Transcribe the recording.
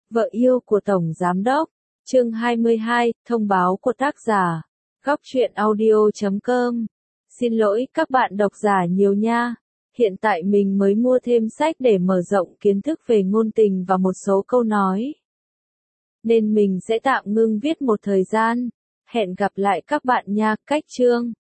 Vợ yêu của Tổng Giám đốc. Chương 22, thông báo của tác giả. Góc truyện audio.com. Xin lỗi các bạn độc giả nhiều nha. Hiện tại mình mới mua thêm sách để mở rộng kiến thức về ngôn tình và một số câu nói. Nên mình sẽ tạm ngưng viết một thời gian. Hẹn gặp lại các bạn nha. Cách chương.